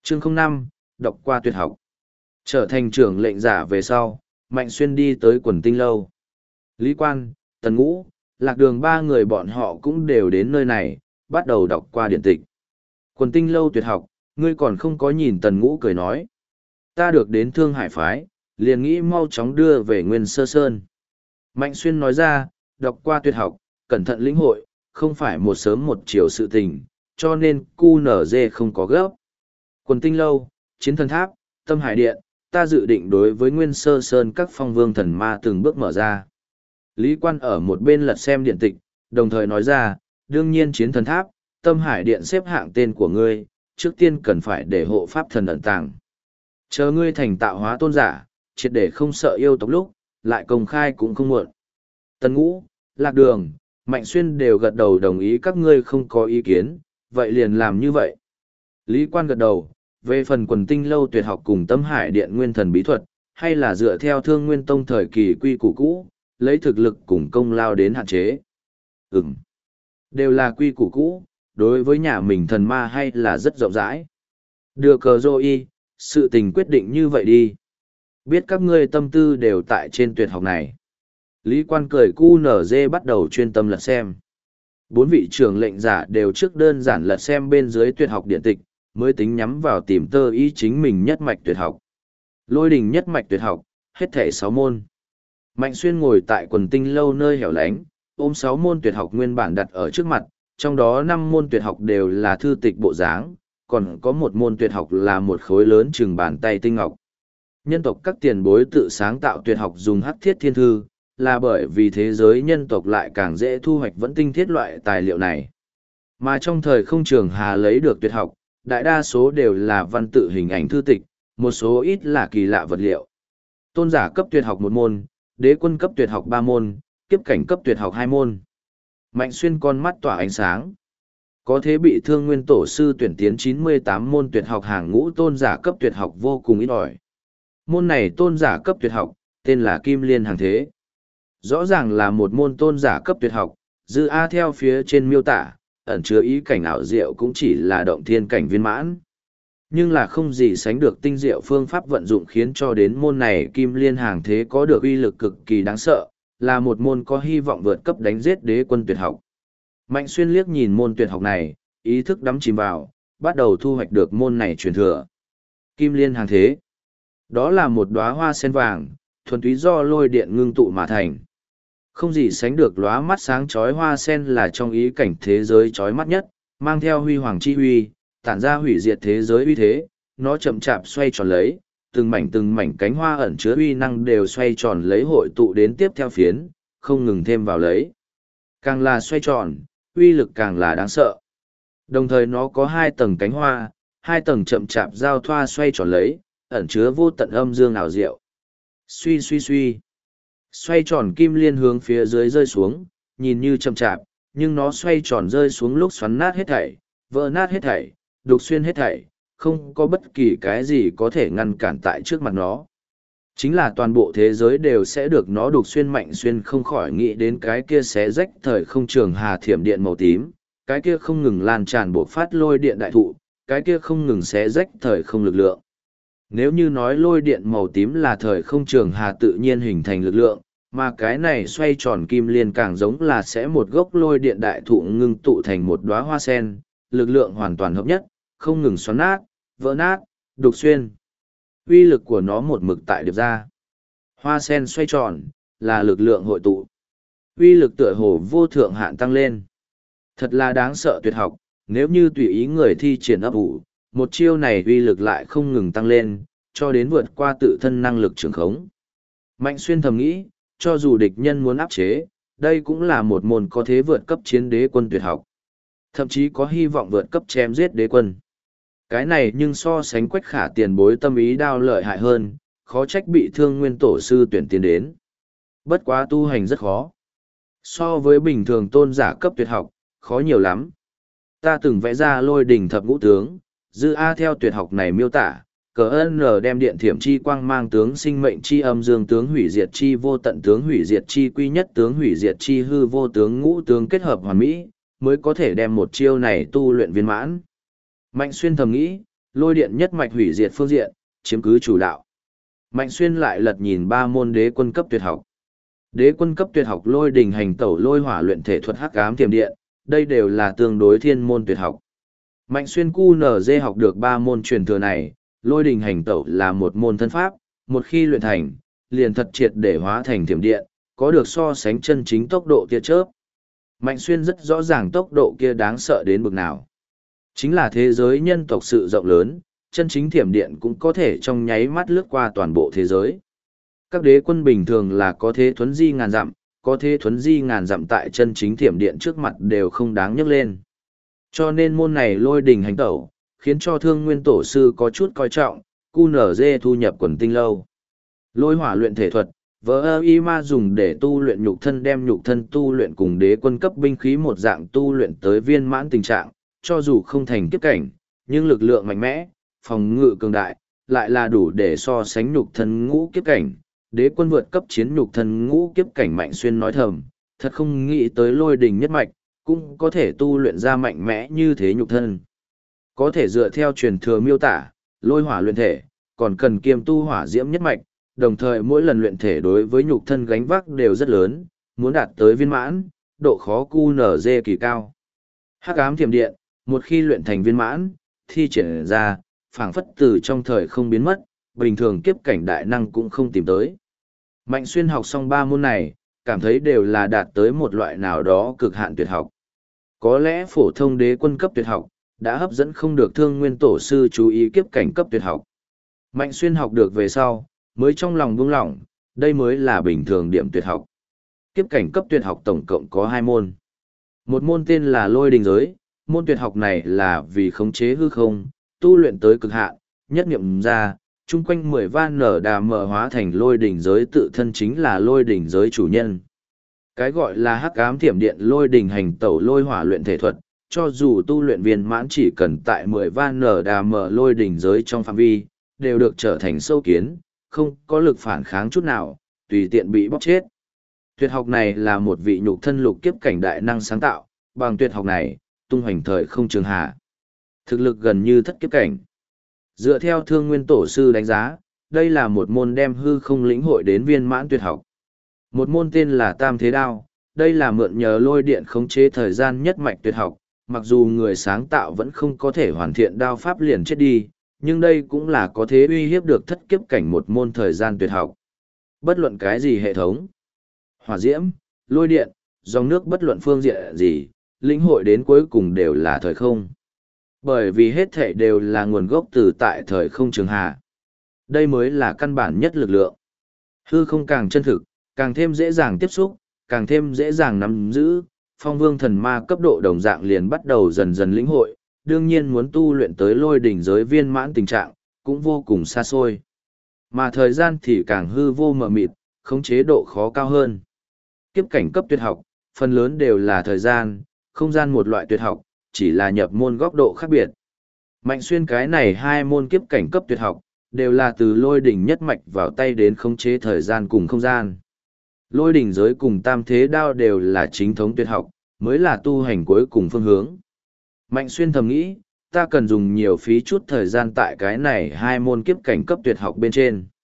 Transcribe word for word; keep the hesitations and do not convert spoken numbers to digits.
Chương không năm, đọc qua tuyệt học. Trở thành trưởng lệnh giả về sau, Mạnh Xuyên đi tới quần tinh lâu. Lý Quan, Tần Ngũ, Lạc Đường ba người bọn họ cũng đều đến nơi này, bắt đầu đọc qua điện tịch. Quần tinh lâu tuyệt học, ngươi còn không có nhìn Tần Ngũ cười nói. Ta được đến Thương Hải Phái, liền nghĩ mau chóng đưa về Nguyên Sơ Sơn. Mạnh Xuyên nói ra, đọc qua tuyệt học, cẩn thận lĩnh hội, không phải một sớm một chiều sự tình, cho nên cu nở dê không có gấp. Quần tinh lâu, chiến thần tháp, tâm hải điện, ta dự định đối với Nguyên Sơ Sơn các phong vương thần ma từng bước mở ra. Lý Quan ở một bên lật xem điện tịch, đồng thời nói ra, đương nhiên chiến thần tháp, tâm hải điện xếp hạng tên của ngươi, trước tiên cần phải để hộ pháp thần ẩn tàng. Chờ ngươi thành tạo hóa tôn giả, triệt để không sợ yêu tộc lúc, lại công khai cũng không muộn. Tần Ngũ, Lạc Đường, Mạnh Xuyên đều gật đầu đồng ý các ngươi không có ý kiến, vậy liền làm như vậy. Lý Quan gật đầu, về phần quần tinh lâu tuyệt học cùng tâm hải điện nguyên thần bí thuật, hay là dựa theo thương nguyên tông thời kỳ quy củ cũ, lấy thực lực cùng công lao đến hạn chế. Ừm, đều là quy củ cũ, đối với nhà mình thần ma hay là rất rộng rãi. Đưa cờ dô y, sự tình quyết định như vậy đi. Biết các ngươi tâm tư đều tại trên tuyệt học này. Lý Quan cười cu nở dê bắt đầu chuyên tâm lật xem. Bốn vị trưởng lệnh giả đều trước đơn giản lật xem bên dưới tuyệt học điện tịch, mới tính nhắm vào tìm tơ ý chính mình nhất mạch tuyệt học. Lôi đình nhất mạch tuyệt học, hết thể sáu môn. Mạnh Xuyên ngồi tại quần tinh lâu nơi hẻo lánh, ôm sáu môn tuyệt học nguyên bản đặt ở trước mặt, trong đó năm môn tuyệt học đều là thư tịch bộ dáng, còn có một môn tuyệt học là một khối lớn chừng bàn tay tinh ngọc. Nhân tộc các tiền bối tự sáng tạo tuyệt học dùng hắc thiết thiên thư, là bởi vì thế giới nhân tộc lại càng dễ thu hoạch vẫn tinh thiết loại tài liệu này. Mà trong thời không trường hà lấy được tuyệt học, đại đa số đều là văn tự hình ảnh thư tịch, một số ít là kỳ lạ vật liệu. Tôn giả cấp tuyệt học một môn, đế quân cấp tuyệt học ba môn, kiếp cảnh cấp tuyệt học hai môn. Mạnh Xuyên con mắt tỏa ánh sáng. Có thế bị thương nguyên tổ sư tuyển tiến chín mươi tám môn tuyệt học hàng ngũ tôn giả cấp tuyệt học vô cùng ít ỏi. Môn này tôn giả cấp tuyệt học, tên là Kim Liên Hàng Thế. Rõ ràng là một môn tôn giả cấp tuyệt học, dư A theo phía trên miêu tả, ẩn chứa ý cảnh ảo diệu cũng chỉ là động thiên cảnh viên mãn. Nhưng là không gì sánh được tinh diệu phương pháp vận dụng khiến cho đến môn này Kim Liên Hàng Thế có được uy lực cực kỳ đáng sợ, là một môn có hy vọng vượt cấp đánh giết đế quân tuyệt học. Mạnh Xuyên liếc nhìn môn tuyệt học này, ý thức đắm chìm vào, bắt đầu thu hoạch được môn này truyền thừa. Kim Liên Hàng Thế. Đó là một đóa hoa sen vàng, thuần túy do lôi điện ngưng tụ mà thành. Không gì sánh được lóa mắt sáng chói hoa sen là trong ý cảnh thế giới chói mắt nhất, mang theo huy hoàng chi huy, tản ra hủy diệt thế giới uy thế, nó chậm chạp xoay tròn lấy, từng mảnh từng mảnh cánh hoa ẩn chứa uy năng đều xoay tròn lấy hội tụ đến tiếp theo phiến, không ngừng thêm vào lấy. Càng là xoay tròn, uy lực càng là đáng sợ. Đồng thời nó có hai tầng cánh hoa, hai tầng chậm chạp giao thoa xoay tròn lấy, ẩn chứa vô tận âm dương ảo diệu. Suy suy suy. Xoay tròn kim liên hướng phía dưới rơi xuống, nhìn như chậm chạp, nhưng nó xoay tròn rơi xuống lúc xoắn nát hết thảy, vỡ nát hết thảy, đục xuyên hết thảy, không có bất kỳ cái gì có thể ngăn cản tại trước mặt nó. Chính là toàn bộ thế giới đều sẽ được nó đục xuyên. Mạnh Xuyên không khỏi nghĩ đến cái kia xé rách thời không trường hà thiểm điện màu tím, cái kia không ngừng lan tràn bộc phát lôi điện đại thụ, cái kia không ngừng xé rách thời không lực lượng. Nếu như nói lôi điện màu tím là thời không trường hà tự nhiên hình thành lực lượng, mà cái này xoay tròn kim liên càng giống là sẽ một gốc lôi điện đại thụ ngưng tụ thành một đóa hoa sen, lực lượng hoàn toàn hợp nhất, không ngừng xoắn nát, vỡ nát, đục xuyên. Uy lực của nó một mực tại điệp ra. Hoa sen xoay tròn, là lực lượng hội tụ. Uy lực tựa hồ vô thượng hạn tăng lên. Thật là đáng sợ tuyệt học, nếu như tùy ý người thi triển ấp ủ, một chiêu này uy lực lại không ngừng tăng lên, cho đến vượt qua tự thân năng lực trường khống. Mạnh Xuyên thầm nghĩ, cho dù địch nhân muốn áp chế, đây cũng là một môn có thế vượt cấp chiến đế quân tuyệt học. Thậm chí có hy vọng vượt cấp chém giết đế quân. Cái này nhưng so sánh Quách Khả tiền bối tâm ý đao lợi hại hơn, khó trách bị thương nguyên tổ sư tuyển tiến đến. Bất quá tu hành rất khó. So với bình thường tôn giả cấp tuyệt học, khó nhiều lắm. Ta từng vẽ ra lôi đỉnh thập ngũ tướng, dư A theo tuyệt học này miêu tả, cờ ân L đem điện thiểm chi quang mang tướng sinh mệnh chi âm dương tướng hủy diệt chi vô tận tướng hủy diệt chi quy nhất tướng hủy diệt chi hư vô tướng ngũ tướng kết hợp hoàn mỹ, mới có thể đem một chiêu này tu luyện viên mãn. Mạnh Xuyên thầm nghĩ, lôi điện nhất mạch hủy diệt phương diện, chiếm cứ chủ đạo. Mạnh Xuyên lại lật nhìn ba môn đế quân cấp tuyệt học. Đế quân cấp tuyệt học lôi đình hành tẩu lôi hỏa luyện thể thuật hắc ám tiềm điện, đây đều là tương đối thiên môn tuyệt học. Mạnh Xuyên cu nở dê học được ba môn truyền thừa này, lôi đình hành tẩu là một môn thân pháp, một khi luyện thành, liền thật triệt để hóa thành tiềm điện, có được so sánh chân chính tốc độ tia chớp. Mạnh Xuyên rất rõ ràng tốc độ kia đáng sợ đến bực nào. Chính là thế giới nhân tộc sự rộng lớn, chân chính thiểm điện cũng có thể trong nháy mắt lướt qua toàn bộ thế giới. Các đế quân bình thường là có thế thuấn di ngàn dặm, có thế thuấn di ngàn dặm tại chân chính thiểm điện trước mặt đều không đáng nhắc lên. Cho nên môn này lôi đình hành tẩu, khiến cho thương nguyên tổ sư có chút coi trọng, cu nở dê thu nhập quần tinh lâu. Lôi hỏa luyện thể thuật, vỡ ơ y ma dùng để tu luyện nhục thân đem nhục thân tu luyện cùng đế quân cấp binh khí một dạng tu luyện tới viên mãn tình trạng, cho dù không thành kiếp cảnh, nhưng lực lượng mạnh mẽ, phòng ngự cường đại, lại là đủ để so sánh nhục thân ngũ kiếp cảnh. Đế quân vượt cấp chiến nhục thân ngũ kiếp cảnh. Mạnh Xuyên nói thầm, thật không nghĩ tới lôi đình nhất mạch, cũng có thể tu luyện ra mạnh mẽ như thế nhục thân. Có thể dựa theo truyền thừa miêu tả, lôi hỏa luyện thể, còn cần kiêm tu hỏa diễm nhất mạch, đồng thời mỗi lần luyện thể đối với nhục thân gánh vác đều rất lớn, muốn đạt tới viên mãn, độ khó cu nở dê kỳ cao. Hắc ám thiểm điện, một khi luyện thành viên mãn, thi triển ra, phảng phất từ trong thời không biến mất, bình thường kiếp cảnh đại năng cũng không tìm tới. Mạnh Xuyên học xong ba môn này, cảm thấy đều là đạt tới một loại nào đó cực hạn tuyệt học. Có lẽ phổ thông đế quân cấp tuyệt học, đã hấp dẫn không được thương nguyên tổ sư chú ý kiếp cảnh cấp tuyệt học. Mạnh Xuyên học được về sau, mới trong lòng buông lỏng, đây mới là bình thường điểm tuyệt học. Kiếp cảnh cấp tuyệt học tổng cộng có hai môn. Một môn tên là lôi đình giới, môn tuyệt học này là vì khống chế hư không, tu luyện tới cực hạn, nhất niệm ra, chung quanh mười van nở đà mở hóa thành lôi đỉnh giới tự thân chính là lôi đỉnh giới chủ nhân. Cái gọi là hắc ám thiểm điện lôi đỉnh hành tẩu lôi hỏa luyện thể thuật, cho dù tu luyện viên mãn chỉ cần tại mười van nở đà mở lôi đỉnh giới trong phạm vi, đều được trở thành sâu kiến, không có lực phản kháng chút nào, tùy tiện bị bóc chết. Tuyệt học này là một vị nhục thân lục kiếp cảnh đại năng sáng tạo, bằng tuyệt học này, tung hoành thời không trường hạ. Thực lực gần như thất kiếp cảnh. Dựa theo thương nguyên tổ sư đánh giá, đây là một môn đem hư không lĩnh hội đến viên mãn tuyệt học. Một môn tên là Tam Thế Đao, đây là mượn nhờ lôi điện khống chế thời gian nhất mạch tuyệt học, mặc dù người sáng tạo vẫn không có thể hoàn thiện đao pháp liền chết đi, nhưng đây cũng là có thế uy hiếp được thất kiếp cảnh một môn thời gian tuyệt học. Bất luận cái gì hệ thống, hỏa diễm, lôi điện, dòng nước bất luận phương diện gì, lĩnh hội đến cuối cùng đều là thời không. Bởi vì hết thể đều là nguồn gốc từ tại thời không trường hạ. Đây mới là căn bản nhất lực lượng. Hư không càng chân thực, càng thêm dễ dàng tiếp xúc, càng thêm dễ dàng nắm giữ, phong vương thần ma cấp độ đồng dạng liền bắt đầu dần dần lĩnh hội, đương nhiên muốn tu luyện tới lôi đỉnh giới viên mãn tình trạng, cũng vô cùng xa xôi. Mà thời gian thì càng hư vô mờ mịt, khống chế độ khó cao hơn. Kiếp cảnh cấp tuyệt học, phần lớn đều là thời gian, không gian một loại tuyệt học, chỉ là nhập môn góc độ khác biệt. Mạnh Xuyên cái này hai môn kiếp cảnh cấp tuyệt học, đều là từ lôi đỉnh nhất mạch vào tay đến khống chế thời gian cùng không gian. Lôi đỉnh giới cùng Tam Thế Đao đều là chính thống tuyệt học, mới là tu hành cuối cùng phương hướng. Mạnh Xuyên thầm nghĩ, ta cần dùng nhiều phí chút thời gian tại cái này hai môn kiếp cảnh cấp tuyệt học bên trên.